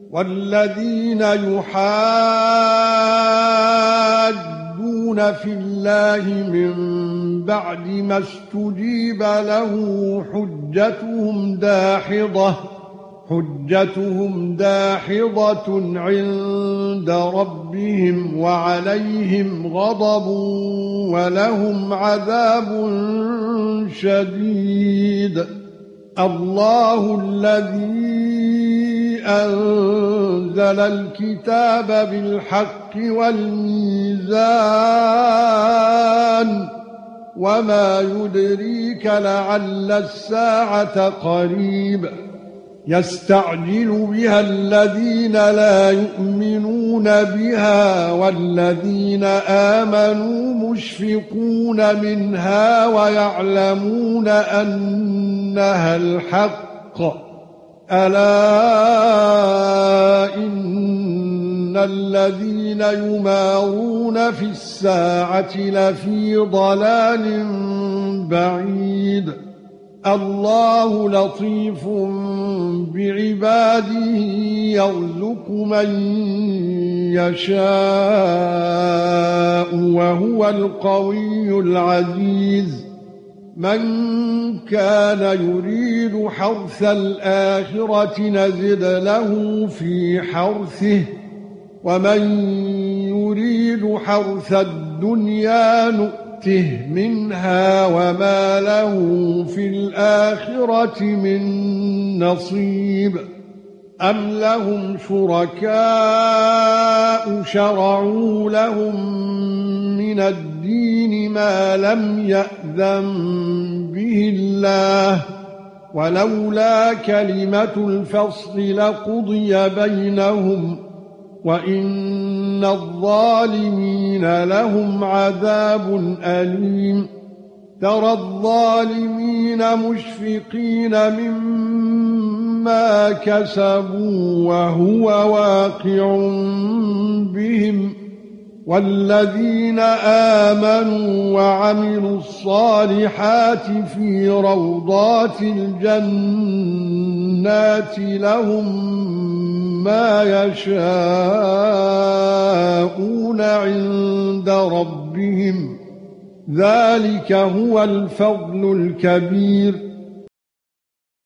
والذين يحادون في الله من بعد ما استجيب له حجتهم داحضة عند ربهم وعليهم غضب ولهم عذاب شديد. الله الذي أنزل الكتاب بالحق والميزان وما يدريك لعل الساعة قريب. يستعجل بها الذين لا يؤمنون بها والذين آمنوا مشفقون منها ويعلمون أنها الحق. ألا إن الذين يمارون في الساعة لفي ضلال بعيد. الله لطيف بعباده يرزق من يشاء وهو القوي العزيز. من كان يريد حرث الآخرة نزد له في حرثه ومن يريد حرث الدنيا نؤته منها وما له في الآخرة من نصيب. أم لهم شركاء شرعوا لهم من الدين ما لم يأذن به الله ولولا كلمة الفصل لقضي بينهم وإن الظالمين لهم عذاب أليم. ترى الظالمين مشفقين مما كسبوا وهو واقع بهم والذين آمنوا وعملوا الصالحات في روضات الجنات لهم ما يشاءون عند ربهم ذلك هو الفضل الكبير.